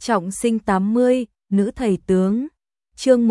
Trọng sinh 80, nữ thầy tướng. Chương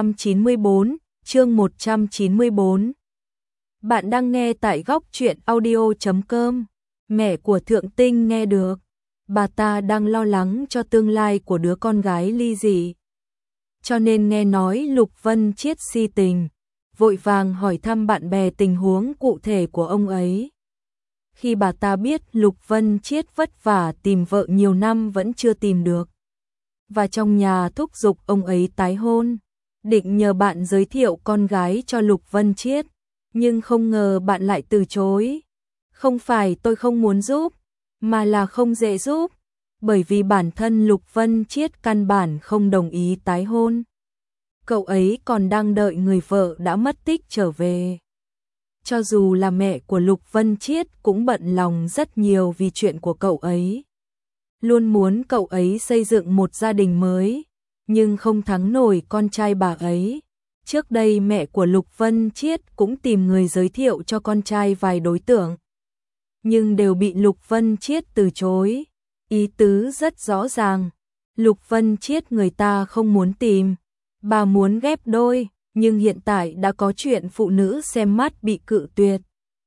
194, chương 194. Bạn đang nghe tại góc truyện audio.com. Mẹ của Thượng Tinh nghe được, bà ta đang lo lắng cho tương lai của đứa con gái ly dị. Cho nên nghe nói Lục Vân Chiết si tình, vội vàng hỏi thăm bạn bè tình huống cụ thể của ông ấy. Khi bà ta biết Lục Vân Chiết vất vả tìm vợ nhiều năm vẫn chưa tìm được, và trong nhà thúc giục ông ấy tái hôn, định nhờ bạn giới thiệu con gái cho Lục Vân Chiết, nhưng không ngờ bạn lại từ chối. Không phải tôi không muốn giúp, mà là không dễ giúp, bởi vì bản thân Lục Vân Chiết căn bản không đồng ý tái hôn. Cậu ấy còn đang đợi người vợ đã mất tích trở về. Cho dù là mẹ của Lục Vân Chiết cũng bận lòng rất nhiều vì chuyện của cậu ấy. Luôn muốn cậu ấy xây dựng một gia đình mới, nhưng không thắng nổi con trai bà ấy. Trước đây mẹ của Lục Vân Chiết cũng tìm người giới thiệu cho con trai vài đối tượng, nhưng đều bị Lục Vân Chiết từ chối. Ý tứ rất rõ ràng, Lục Vân Chiết người ta không muốn tìm, bà muốn ghép đôi, nhưng hiện tại đã có chuyện phụ nữ xem mắt bị cự tuyệt.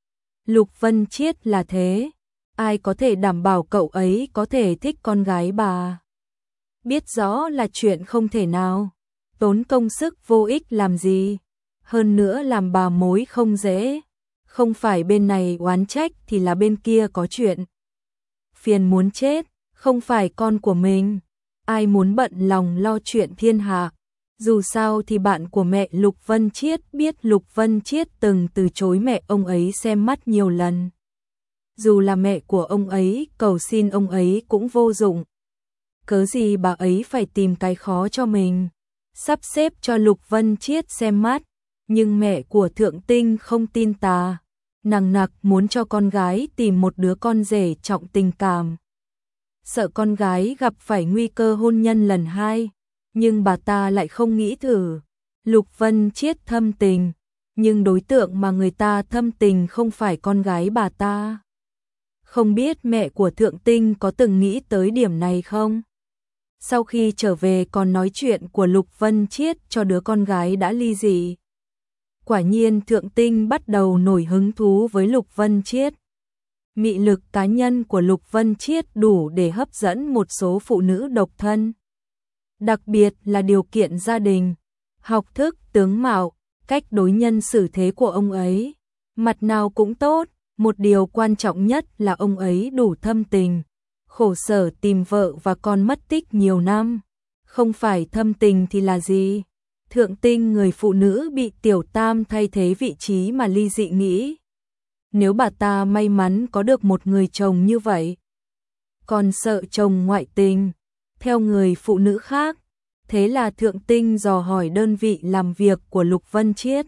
Lục Vân Chiết là thế, ai có thể đảm bảo cậu ấy có thể thích con gái bà? Biết rõ là chuyện không thể nào, tốn công sức vô ích làm gì, hơn nữa làm bà mối không dễ, không phải bên này oán trách thì là bên kia có chuyện. Phiền muốn chết, không phải con của mình, ai muốn bận lòng lo chuyện thiên hạ. Dù sao thì bạn của mẹ Lục Vân Chiết biết Lục Vân Chiết từng từ chối mẹ ông ấy xem mắt nhiều lần. Dù là mẹ của ông ấy cầu xin ông ấy cũng vô dụng. Cớ gì bà ấy phải tìm cái khó cho mình, sắp xếp cho Lục Vân Chiết xem mắt, nhưng mẹ của Thượng Tinh không tin tà, nằng nặc muốn cho con gái tìm một đứa con rể trọng tình cảm. Sợ con gái gặp phải nguy cơ hôn nhân lần hai, nhưng bà ta lại không nghĩ thử. Lục Vân Chiết thâm tình, nhưng đối tượng mà người ta thâm tình không phải con gái bà ta. Không biết mẹ của Thượng Tinh có từng nghĩ tới điểm này không? Sau khi trở về còn nói chuyện của Lục Vân Chiết cho đứa con gái đã ly dị. Quả nhiên Thượng Tinh bắt đầu nổi hứng thú với Lục Vân Chiết. Mị lực cá nhân của Lục Vân Chiết đủ để hấp dẫn một số phụ nữ độc thân. Đặc biệt là điều kiện gia đình, học thức, tướng mạo, cách đối nhân xử thế của ông ấy. Mặt nào cũng tốt, một điều quan trọng nhất là ông ấy đủ thâm tình. Khổ sở tìm vợ và con mất tích nhiều năm. Không phải thâm tình thì là gì? Thượng Tinh người phụ nữ bị Tiểu Tam thay thế vị trí mà ly dị nghĩ. Nếu bà ta may mắn có được một người chồng như vậy, còn sợ chồng ngoại tình theo người phụ nữ khác. Thế là Thượng Tinh dò hỏi đơn vị làm việc của Lục Vân Chiết,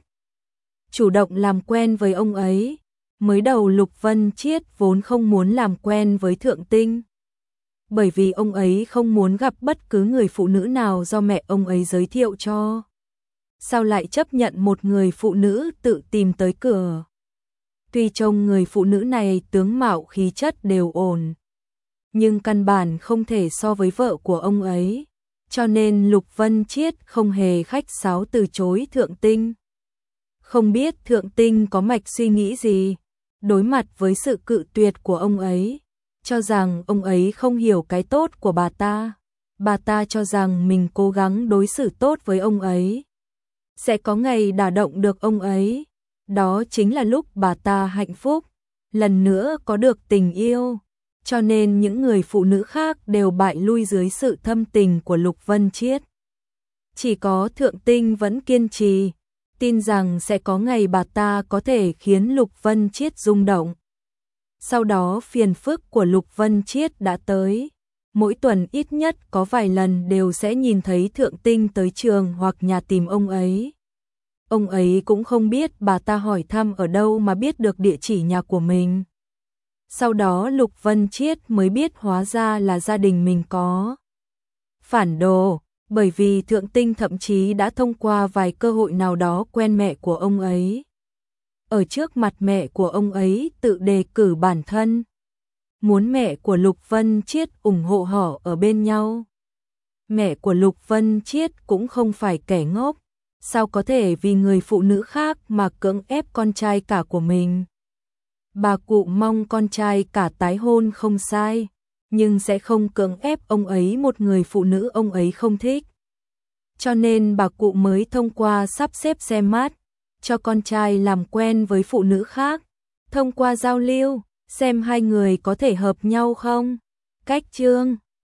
chủ động làm quen với ông ấy. Mới đầu Lục Vân Chiết vốn không muốn làm quen với Thượng Tinh, bởi vì ông ấy không muốn gặp bất cứ người phụ nữ nào do mẹ ông ấy giới thiệu cho. Sao lại chấp nhận một người phụ nữ tự tìm tới cửa? Tuy trông người phụ nữ này tướng mạo khí chất đều ổn, nhưng căn bản không thể so với vợ của ông ấy. Cho nên Lục Vân Chiết không hề khách sáo từ chối Thượng Tinh. Không biết Thượng Tinh có mạch suy nghĩ gì, đối mặt với sự cự tuyệt của ông ấy, cho rằng ông ấy không hiểu cái tốt của bà ta. Bà ta cho rằng mình cố gắng đối xử tốt với ông ấy, sẽ có ngày đả động được ông ấy. Đó chính là lúc bà ta hạnh phúc, lần nữa có được tình yêu. Cho nên những người phụ nữ khác đều bại lui dưới sự thâm tình của Lục Vân Chiết. Chỉ có Thượng Tinh vẫn kiên trì, tin rằng sẽ có ngày bà ta có thể khiến Lục Vân Chiết rung động. Sau đó phiền phức của Lục Vân Chiết đã tới. Mỗi tuần ít nhất có vài lần đều sẽ nhìn thấy Thượng Tinh tới trường hoặc nhà tìm ông ấy. Ông ấy cũng không biết bà ta hỏi thăm ở đâu mà biết được địa chỉ nhà của mình. Sau đó Lục Vân Chiết mới biết hóa ra là gia đình mình có phản đồ, bởi vì Thượng Tinh thậm chí đã thông qua vài cơ hội nào đó quen mẹ của ông ấy. Ở trước mặt mẹ của ông ấy tự đề cử bản thân, muốn mẹ của Lục Vân Chiết ủng hộ họ ở bên nhau. Mẹ của Lục Vân Chiết cũng không phải kẻ ngốc, sao có thể vì người phụ nữ khác mà cưỡng ép con trai cả của mình. Bà cụ mong con trai cả tái hôn không sai, nhưng sẽ không cưỡng ép ông ấy một người phụ nữ ông ấy không thích. Cho nên bà cụ mới thông qua sắp xếp xem mắt, cho con trai làm quen với phụ nữ khác, thông qua giao lưu, xem hai người có thể hợp nhau không. Cách chương